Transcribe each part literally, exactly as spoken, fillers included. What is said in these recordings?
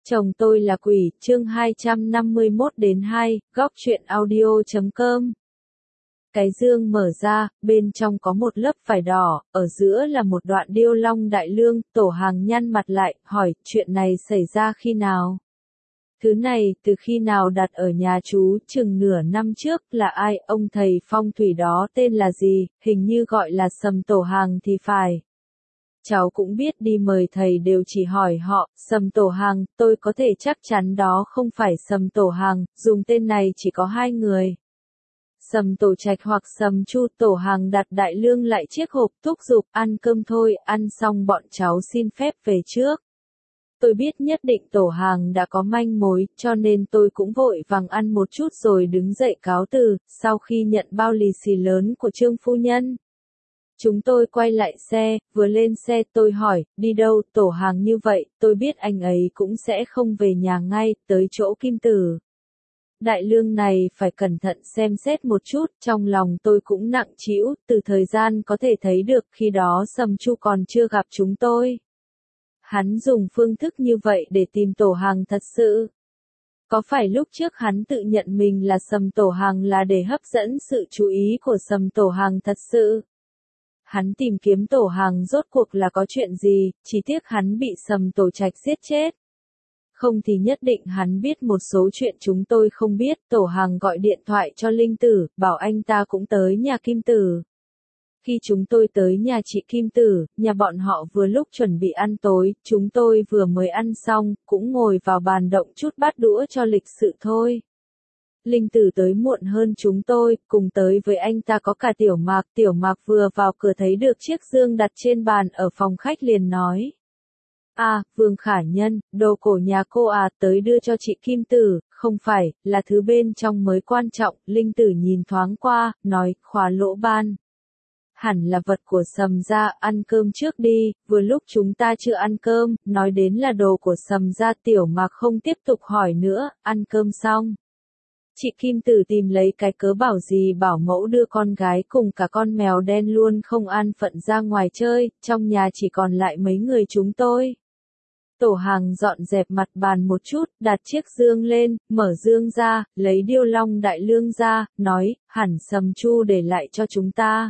Chồng tôi là quỷ, chương hai trăm năm mươi mốt đến hai, góc truyện audio chấm com. Cái dương mở ra, bên trong có một lớp vải đỏ, ở giữa là một đoạn điêu long đại lương, Tổ Hàng nhăn mặt lại, hỏi, chuyện này xảy ra khi nào? Thứ này, từ khi nào đặt ở nhà chú, chừng nửa năm trước, là ai, ông thầy phong thủy đó tên là gì, hình như gọi là Sầm Tổ Hàng thì phải. Cháu cũng biết đi mời thầy đều chỉ hỏi họ, Sầm Tổ Hàng, tôi có thể chắc chắn đó không phải Sầm Tổ Hàng, dùng tên này chỉ có hai người. Sầm Tổ Trạch hoặc Sầm Chu. Tổ Hàng đặt đại lương lại chiếc hộp, thúc giục, ăn cơm thôi, ăn xong bọn cháu xin phép về trước. Tôi biết nhất định Tổ Hàng đã có manh mối, cho nên tôi cũng vội vàng ăn một chút rồi đứng dậy cáo từ, sau khi nhận bao lì xì lớn của Trương phu nhân. Chúng tôi quay lại xe, vừa lên xe tôi hỏi, đi đâu, Tổ Hàng như vậy, tôi biết anh ấy cũng sẽ không về nhà ngay, tới chỗ Kim Tử. Đại lương này phải cẩn thận xem xét một chút, trong lòng tôi cũng nặng trĩu, từ thời gian có thể thấy được khi đó Sầm Chu còn chưa gặp chúng tôi. Hắn dùng phương thức như vậy để tìm Tổ Hàng thật sự. Có phải lúc trước hắn tự nhận mình là Sầm Tổ Hàng là để hấp dẫn sự chú ý của Sầm Tổ Hàng thật sự? Hắn tìm kiếm Tổ Hàng rốt cuộc là có chuyện gì, chỉ tiếc hắn bị Sầm Tổ Trạch giết chết. Không thì nhất định hắn biết một số chuyện chúng tôi không biết. Tổ Hàng gọi điện thoại cho Linh Tử, bảo anh ta cũng tới nhà Kim Tử. Khi chúng tôi tới nhà chị Kim Tử, nhà bọn họ vừa lúc chuẩn bị ăn tối, chúng tôi vừa mới ăn xong, cũng ngồi vào bàn động chút bát đũa cho lịch sự thôi. Linh Tử tới muộn hơn chúng tôi, cùng tới với anh ta có cả Tiểu Mạc. Tiểu Mạc vừa vào cửa thấy được chiếc dương đặt trên bàn ở phòng khách liền nói. À, Vương Khả Nhân, đồ cổ nhà cô à, tới đưa cho chị Kim Tử, không phải, là thứ bên trong mới quan trọng. Linh Tử nhìn thoáng qua, nói, khóa lỗ ban. Hẳn là vật của Sầm gia, ăn cơm trước đi, vừa lúc chúng ta chưa ăn cơm, nói đến là đồ của Sầm gia. Tiểu Mạc không tiếp tục hỏi nữa, ăn cơm xong. Chị Kim Tử tìm lấy cái cớ bảo gì bảo mẫu đưa con gái cùng cả con mèo đen luôn không an phận ra ngoài chơi, trong nhà chỉ còn lại mấy người chúng tôi. Tổ Hàng dọn dẹp mặt bàn một chút, đặt chiếc dương lên, mở dương ra, lấy điêu long đại lương ra, nói, hẳn Sầm Chu để lại cho chúng ta.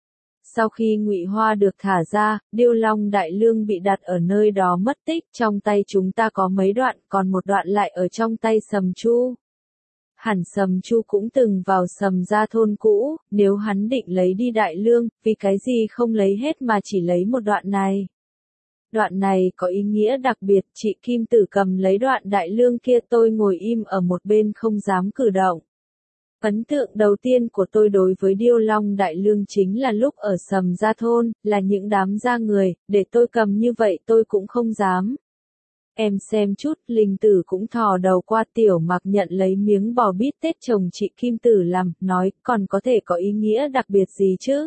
Sau khi Ngụy Hoa được thả ra, điêu long đại lương bị đặt ở nơi đó mất tích, trong tay chúng ta có mấy đoạn, còn một đoạn lại ở trong tay Sầm Chu. Hẳn Sầm Chu cũng từng vào Sầm gia thôn cũ, nếu hắn định lấy đi đại lương, vì cái gì không lấy hết mà chỉ lấy một đoạn này. Đoạn này có ý nghĩa đặc biệt, chị Kim Tử cầm lấy đoạn đại lương kia, tôi ngồi im ở một bên không dám cử động. Ấn tượng đầu tiên của tôi đối với điêu long đại lương chính là lúc ở Sầm gia thôn, là những đám da người, để tôi cầm như vậy tôi cũng không dám. Em xem chút, Linh Tử cũng thò đầu qua. Tiểu Mạc nhận lấy miếng bò bít tết chồng chị Kim Tử làm, nói, còn có thể có ý nghĩa đặc biệt gì chứ?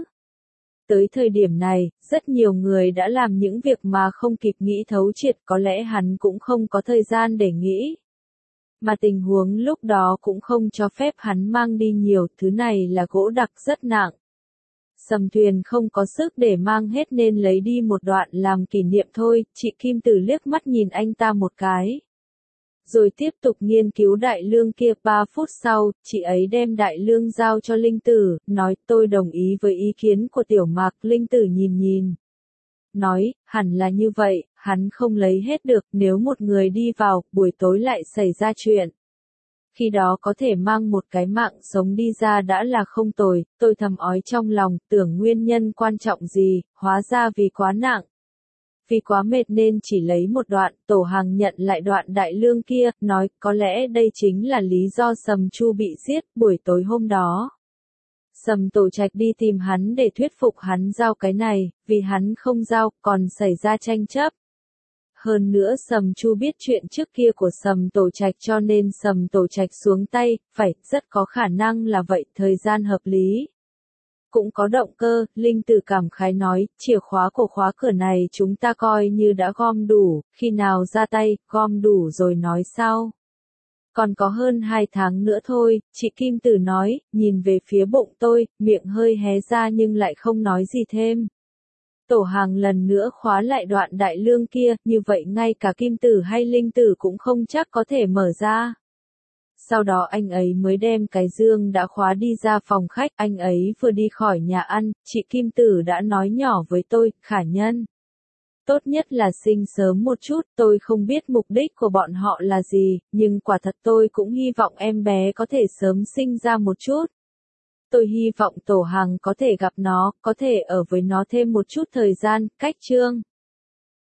Tới thời điểm này, rất nhiều người đã làm những việc mà không kịp nghĩ thấu triệt, có lẽ hắn cũng không có thời gian để nghĩ. Mà tình huống lúc đó cũng không cho phép hắn mang đi nhiều, thứ này là gỗ đặc rất nặng. Sầm Thuyền không có sức để mang hết nên lấy đi một đoạn làm kỷ niệm thôi. Chị Kim Tử liếc mắt nhìn anh ta một cái. Rồi tiếp tục nghiên cứu đại lương kia. Ba phút sau, chị ấy đem đại lương giao cho Linh Tử, nói, tôi đồng ý với ý kiến của Tiểu Mạc. Linh Tử nhìn nhìn. Nói, hẳn là như vậy, hắn không lấy hết được, nếu một người đi vào, buổi tối lại xảy ra chuyện. Khi đó có thể mang một cái mạng sống đi ra đã là không tồi, tôi thầm ói trong lòng, tưởng nguyên nhân quan trọng gì, hóa ra vì quá nặng. Vì quá mệt nên chỉ lấy một đoạn. Tổ Hàng nhận lại đoạn đại lương kia, nói, có lẽ đây chính là lý do Sầm Chu bị giết, buổi tối hôm đó. Sầm Tổ Trạch đi tìm hắn để thuyết phục hắn giao cái này, vì hắn không giao, còn xảy ra tranh chấp. Hơn nữa Sầm Chu biết chuyện trước kia của Sầm Tổ Trạch cho nên Sầm Tổ Trạch xuống tay, phải, rất có khả năng là vậy, thời gian hợp lý. Cũng có động cơ. Linh Tử cảm khái nói, chìa khóa của khóa cửa này chúng ta coi như đã gom đủ, khi nào ra tay, gom đủ rồi nói sau. Còn có hơn hai tháng nữa thôi, chị Kim Tử nói, nhìn về phía bụng tôi, miệng hơi hé ra nhưng lại không nói gì thêm. Tổ Hàng lần nữa khóa lại đoạn đại lương kia, như vậy ngay cả kim tử hay linh tử cũng không chắc có thể mở ra. Sau đó anh ấy mới đem cái dương đã khóa đi ra phòng khách, anh ấy vừa đi khỏi nhà ăn, chị Kim Tử đã nói nhỏ với tôi, Khả Nhân. Tốt nhất là sinh sớm một chút, tôi không biết mục đích của bọn họ là gì, nhưng quả thật tôi cũng hy vọng em bé có thể sớm sinh ra một chút. Tôi hy vọng Tổ Hằng có thể gặp nó, có thể ở với nó thêm một chút thời gian, cách chương.